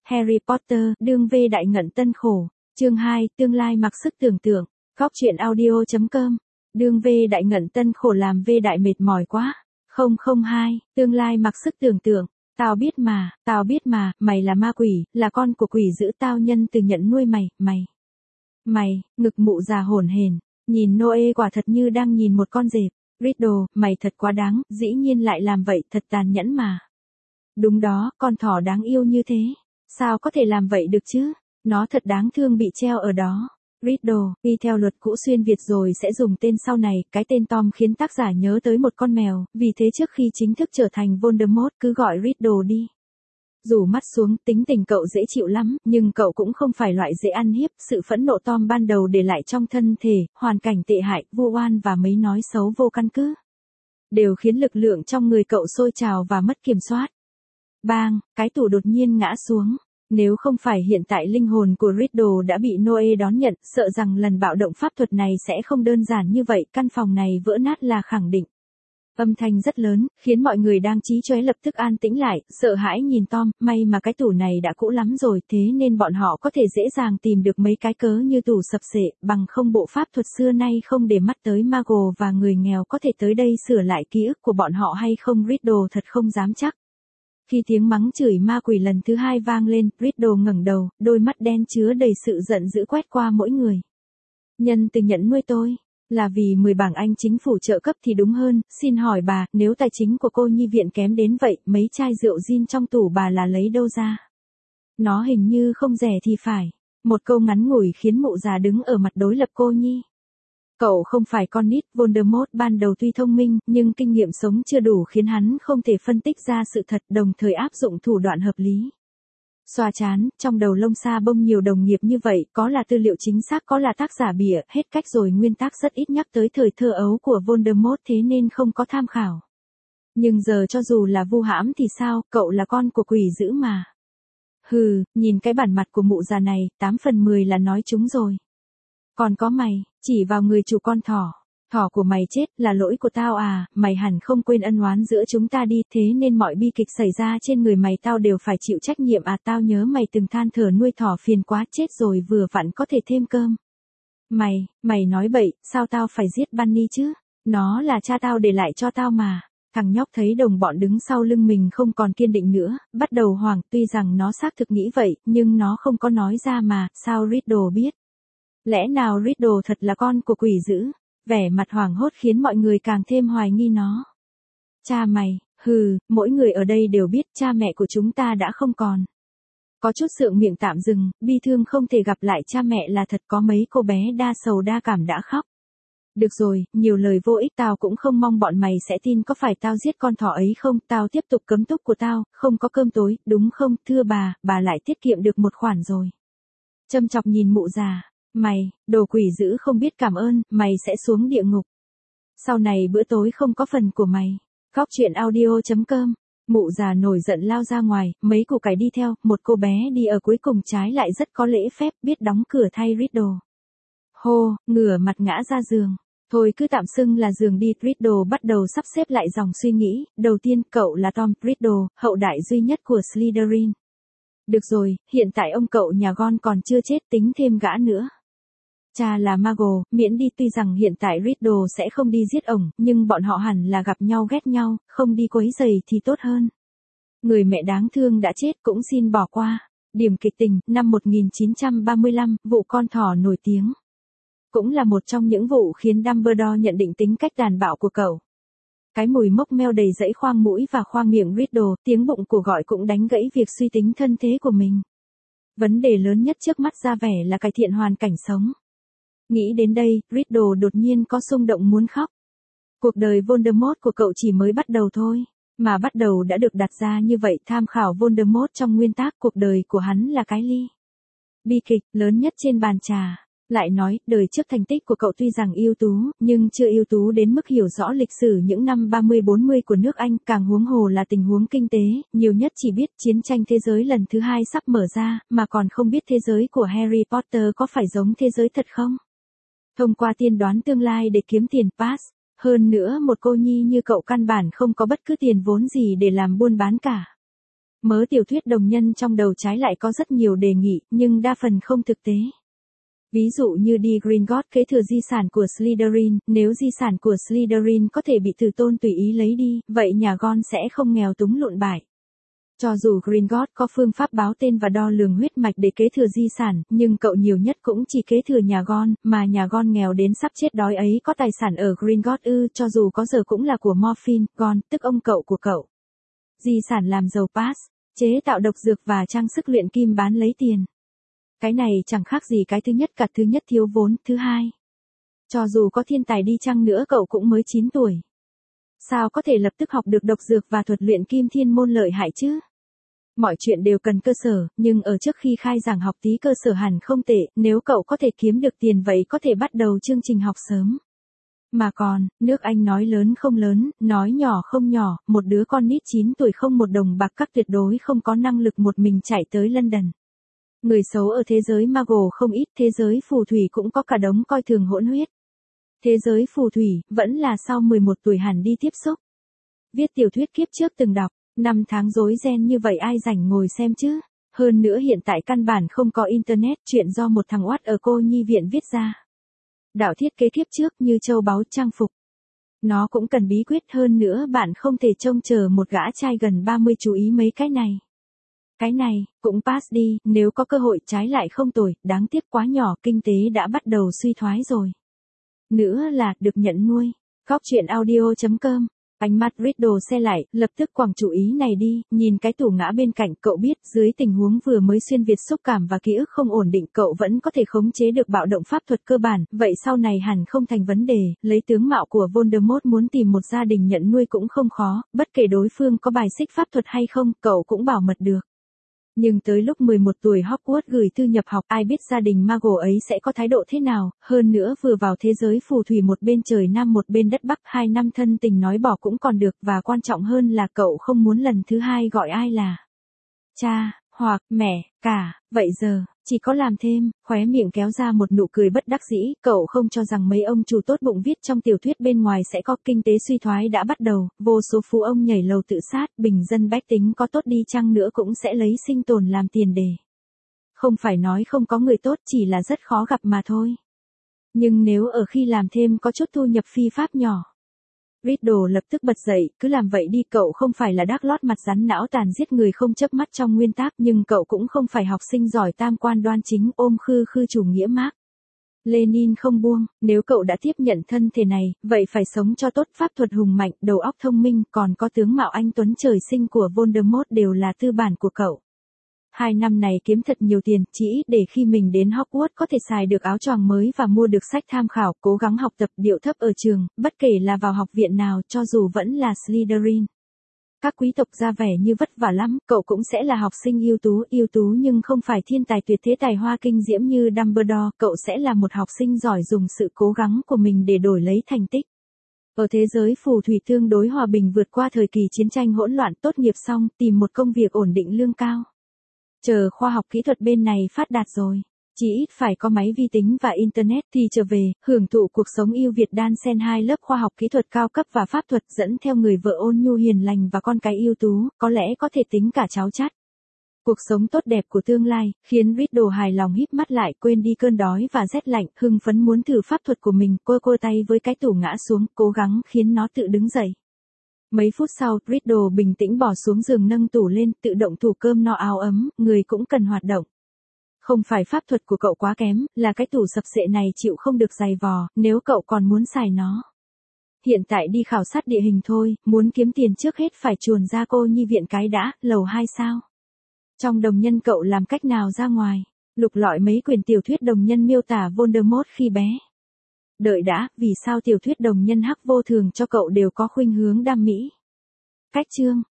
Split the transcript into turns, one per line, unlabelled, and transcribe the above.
Harry Potter, đương vê đại ngận tân khổ. Chương 2, tương lai mặc sức tưởng tượng. Góc truyện audio.com. Đương vê đại ngận tân khổ làm vê đại mệt mỏi quá. 002, tương lai mặc sức tưởng tượng. Tao biết mà, mày là ma quỷ, là con của quỷ giữ tao nhân từ nhận nuôi mày, ngực mụ già hổn hển, nhìn Noe quả thật như đang nhìn một con dẹp. Riddle, mày thật quá đáng, dĩ nhiên lại làm vậy, thật tàn nhẫn mà. Đúng đó, con thỏ đáng yêu như thế. Sao có thể làm vậy được chứ? Nó thật đáng thương bị treo ở đó. Riddle, y theo luật cũ xuyên Việt rồi sẽ dùng tên sau này, cái tên Tom khiến tác giả nhớ tới một con mèo, vì thế trước khi chính thức trở thành Voldemort cứ gọi Riddle đi. Rủ mắt xuống, tính tình cậu dễ chịu lắm, nhưng cậu cũng không phải loại dễ ăn hiếp, sự phẫn nộ Tom ban đầu để lại trong thân thể, hoàn cảnh tệ hại, vu oan và mấy nói xấu vô căn cứ. Đều khiến lực lượng trong người cậu sôi trào và mất kiểm soát. Bang, cái tủ đột nhiên ngã xuống. Nếu không phải hiện tại linh hồn của Riddle đã bị Noe đón nhận, sợ rằng lần bạo động pháp thuật này sẽ không đơn giản như vậy, căn phòng này vỡ nát là khẳng định. Âm thanh rất lớn, khiến mọi người đang trí chóe lập tức an tĩnh lại, sợ hãi nhìn Tom, may mà cái tủ này đã cũ lắm rồi, thế nên bọn họ có thể dễ dàng tìm được mấy cái cớ như tủ sập xệ, bằng không bộ pháp thuật xưa nay không để mắt tới Mago và người nghèo có thể tới đây sửa lại ký ức của bọn họ hay không. Riddle thật không dám chắc. Khi tiếng mắng chửi ma quỷ lần thứ hai vang lên, Riddle ngẩng đầu, đôi mắt đen chứa đầy sự giận dữ quét qua mỗi người. Nhân từ nhận nuôi tôi, là vì 10 bảng Anh chính phủ trợ cấp thì đúng hơn, xin hỏi bà, nếu tài chính của cô nhi viện kém đến vậy, mấy chai rượu gin trong tủ bà là lấy đâu ra? Nó hình như không rẻ thì phải. Một câu ngắn ngủi khiến mụ già đứng ở mặt đối lập cô nhi. Cậu không phải con nít, Voldemort ban đầu tuy thông minh, nhưng kinh nghiệm sống chưa đủ khiến hắn không thể phân tích ra sự thật, đồng thời áp dụng thủ đoạn hợp lý. Xoa chán, trong đầu lông xa bông nhiều đồng nghiệp như vậy, có là tư liệu chính xác có là tác giả bịa, hết cách rồi. Nguyên tác rất ít nhắc tới thời thơ ấu của Voldemort thế nên không có tham khảo. Nhưng giờ cho dù là vu hãm thì sao, cậu là con của quỷ dữ mà. Hừ, nhìn cái bản mặt của mụ già này, 8 phần 10 là nói chúng rồi. Còn có mày, chỉ vào người chủ con thỏ. Thỏ của mày chết, là lỗi của tao à, mày hẳn không quên ân oán giữa chúng ta đi, thế nên mọi bi kịch xảy ra trên người mày tao đều phải chịu trách nhiệm à, tao nhớ mày từng than thở nuôi thỏ phiền quá, chết rồi vừa vặn có thể thêm cơm. Mày nói bậy, sao tao phải giết Bunny chứ? Nó là cha tao để lại cho tao mà. Thằng nhóc thấy đồng bọn đứng sau lưng mình không còn kiên định nữa, bắt đầu hoảng, tuy rằng nó xác thực nghĩ vậy, nhưng nó không có nói ra mà, sao Riddle biết? Lẽ nào Riddle thật là con của quỷ dữ? Vẻ mặt hoảng hốt khiến mọi người càng thêm hoài nghi nó. Cha mày, hừ, mỗi người ở đây đều biết cha mẹ của chúng ta đã không còn. Có chút sượng miệng tạm dừng, bi thương không thể gặp lại cha mẹ là thật, có mấy cô bé đa sầu đa cảm đã khóc. Được rồi, nhiều lời vô ích, tao cũng không mong bọn mày sẽ tin, có phải tao giết con thỏ ấy không, tao tiếp tục cấm túc của tao, không có cơm tối, đúng không, thưa bà lại tiết kiệm được một khoản rồi. Châm chọc nhìn mụ già. Mày, đồ quỷ dữ không biết cảm ơn, mày sẽ xuống địa ngục. Sau này bữa tối không có phần của mày. Góc truyện audio.com. Mụ già nổi giận lao ra ngoài, mấy củ cải đi theo, một cô bé đi ở cuối cùng trái lại rất có lễ phép, biết đóng cửa thay Riddle. Hô, ngửa mặt ngã ra giường. Thôi cứ tạm xưng là giường đi. Riddle bắt đầu sắp xếp lại dòng suy nghĩ, đầu tiên cậu là Tom Riddle, hậu đại duy nhất của Slytherin. Được rồi, hiện tại ông cậu nhà Gon còn chưa chết, tính thêm gã nữa. Cha là Mago, miễn đi, tuy rằng hiện tại Riddle sẽ không đi giết ổng, nhưng bọn họ hẳn là gặp nhau ghét nhau, không đi quấy rầy thì tốt hơn. Người mẹ đáng thương đã chết cũng xin bỏ qua. Điểm kịch tình, năm 1935, vụ con thỏ nổi tiếng. Cũng là một trong những vụ khiến Dumbledore nhận định tính cách tàn bạo của cậu. Cái mùi mốc meo đầy dẫy khoang mũi và khoang miệng Riddle, tiếng bụng của gọi cũng đánh gãy việc suy tính thân thế của mình. Vấn đề lớn nhất trước mắt ra vẻ là cải thiện hoàn cảnh sống. Nghĩ đến đây, Riddle đột nhiên có xung động muốn khóc. Cuộc đời Voldemort của cậu chỉ mới bắt đầu thôi, mà bắt đầu đã được đặt ra như vậy. Tham khảo Voldemort trong nguyên tác, cuộc đời của hắn là cái ly bi kịch lớn nhất trên bàn trà. Lại nói, đời trước thành tích của cậu tuy rằng ưu tú, nhưng chưa ưu tú đến mức hiểu rõ lịch sử những năm 30-40 của nước Anh, càng huống hồ là tình huống kinh tế, nhiều nhất chỉ biết chiến tranh thế giới lần thứ 2 sắp mở ra, mà còn không biết thế giới của Harry Potter có phải giống thế giới thật không? Thông qua tiên đoán tương lai để kiếm tiền pass, hơn nữa một cô nhi như cậu căn bản không có bất cứ tiền vốn gì để làm buôn bán cả. Mớ tiểu thuyết đồng nhân trong đầu trái lại có rất nhiều đề nghị, nhưng đa phần không thực tế. Ví dụ như đi Gringotts kế thừa di sản của Slytherin, nếu di sản của Slytherin có thể bị tử tôn tùy ý lấy đi, vậy nhà Gon sẽ không nghèo túng lụn bại. Cho dù Gringotts có phương pháp báo tên và đo lường huyết mạch để kế thừa di sản, nhưng cậu nhiều nhất cũng chỉ kế thừa nhà Gon, mà nhà Gon nghèo đến sắp chết đói ấy có tài sản ở Gringotts cho dù có giờ cũng là của Morphine, Gon, tức ông cậu của cậu. Di sản làm giàu Pass, chế tạo độc dược và trang sức luyện kim bán lấy tiền. Cái này chẳng khác gì cái thứ nhất cả, thứ nhất thiếu vốn, thứ hai. Cho dù có thiên tài đi chăng nữa cậu cũng mới 9 tuổi. Sao có thể lập tức học được độc dược và thuật luyện kim thiên môn lợi hại chứ? Mọi chuyện đều cần cơ sở, nhưng ở trước khi khai giảng học tí cơ sở hẳn không tệ, nếu cậu có thể kiếm được tiền vậy có thể bắt đầu chương trình học sớm. Mà còn, nước Anh nói lớn không lớn, nói nhỏ không nhỏ, một đứa con nít 9 tuổi không một đồng bạc các tuyệt đối không có năng lực một mình chạy tới London. Người xấu ở thế giới Muggle không ít, thế giới phù thủy cũng có cả đống coi thường hỗn huyết. Thế giới phù thủy, vẫn là sau 11 tuổi hẳn đi tiếp xúc. Viết tiểu thuyết kiếp trước từng đọc, 5 tháng rối ren như vậy ai rảnh ngồi xem chứ. Hơn nữa hiện tại căn bản không có internet, chuyện do một thằng oát ở cô nhi viện viết ra. Đạo thiết kế kiếp trước như châu báu trang phục. Nó cũng cần bí quyết, hơn nữa bạn không thể trông chờ một gã trai gần 30 chú ý mấy cái này. Cái này, cũng pass đi, nếu có cơ hội trái lại không tồi, đáng tiếc quá nhỏ, kinh tế đã bắt đầu suy thoái rồi. Nữa là, được nhận nuôi. Góc truyện audio.com. Ánh mắt Riddle xe lại, lập tức quẳng chủ ý này đi, nhìn cái tủ ngã bên cạnh, cậu biết, dưới tình huống vừa mới xuyên việt xúc cảm và ký ức không ổn định, cậu vẫn có thể khống chế được bạo động pháp thuật cơ bản, vậy sau này hẳn không thành vấn đề, lấy tướng mạo của Voldemort muốn tìm một gia đình nhận nuôi cũng không khó, bất kể đối phương có bài xích pháp thuật hay không, cậu cũng bảo mật được. Nhưng tới lúc 11 tuổi Hogwarts gửi thư nhập học, ai biết gia đình Muggle ấy sẽ có thái độ thế nào, hơn nữa vừa vào thế giới phù thủy một bên trời Nam một bên đất Bắc, 2 năm thân tình nói bỏ cũng còn được, và quan trọng hơn là cậu không muốn lần thứ hai gọi ai là cha, hoặc mẹ, cả, vậy giờ, chỉ có làm thêm, khóe miệng kéo ra một nụ cười bất đắc dĩ, cậu không cho rằng mấy ông chủ tốt bụng viết trong tiểu thuyết bên ngoài sẽ có kinh tế suy thoái đã bắt đầu, vô số phú ông nhảy lầu tự sát, bình dân bách tính có tốt đi chăng nữa cũng sẽ lấy sinh tồn làm tiền đề. Không phải nói không có người tốt, chỉ là rất khó gặp mà thôi. Nhưng nếu ở khi làm thêm có chút thu nhập phi pháp nhỏ. Riddle lập tức bật dậy, cứ làm vậy đi, cậu không phải là đác lót mặt rắn não tàn giết người không chớp mắt trong nguyên tắc, nhưng cậu cũng không phải học sinh giỏi tam quan đoan chính ôm khư khư chủ nghĩa Mác Lênin không buông, nếu cậu đã tiếp nhận thân thể này, vậy phải sống cho tốt, pháp thuật hùng mạnh, đầu óc thông minh, còn có tướng mạo anh tuấn trời sinh của Voldemort đều là tư bản của cậu. 2 năm này kiếm thật nhiều tiền, chỉ ít để khi mình đến Hogwarts có thể xài được áo choàng mới và mua được sách tham khảo, cố gắng học tập điệu thấp ở trường, bất kể là vào học viện nào, cho dù vẫn là Slytherin. Các quý tộc ra vẻ như vất vả lắm, cậu cũng sẽ là học sinh ưu tú nhưng không phải thiên tài tuyệt thế tài hoa kinh diễm như Dumbledore, cậu sẽ là một học sinh giỏi dùng sự cố gắng của mình để đổi lấy thành tích. Ở thế giới phù thủy tương đối hòa bình vượt qua thời kỳ chiến tranh hỗn loạn, tốt nghiệp xong, tìm một công việc ổn định lương cao. Chờ khoa học kỹ thuật bên này phát đạt rồi, chỉ ít phải có máy vi tính và internet thì trở về, hưởng thụ cuộc sống yêu Việt đan xen 2 lớp khoa học kỹ thuật cao cấp và pháp thuật, dẫn theo người vợ ôn nhu hiền lành và con cái ưu tú, có lẽ có thể tính cả cháu chắt. Cuộc sống tốt đẹp của tương lai, khiến Riddle hài lòng híp mắt lại, quên đi cơn đói và rét lạnh, hưng phấn muốn thử pháp thuật của mình, cô tay với cái tủ ngã xuống, cố gắng khiến nó tự đứng dậy. Mấy phút sau, Riddle bình tĩnh bỏ xuống giường nâng tủ lên, tự động thủ cơm no áo ấm, người cũng cần hoạt động. Không phải pháp thuật của cậu quá kém, là cái tủ sập xệ này chịu không được giày vò, nếu cậu còn muốn xài nó. Hiện tại đi khảo sát địa hình thôi, muốn kiếm tiền trước hết phải chuồn ra cô nhi viện cái đã, lầu 2 sao. Trong đồng nhân cậu làm cách nào ra ngoài, lục lọi mấy quyển tiểu thuyết đồng nhân miêu tả Voldemort khi bé. Đợi đã, vì sao tiểu thuyết đồng nhân hắc vô thường cho cậu đều có khuynh hướng đam mỹ? Cách chương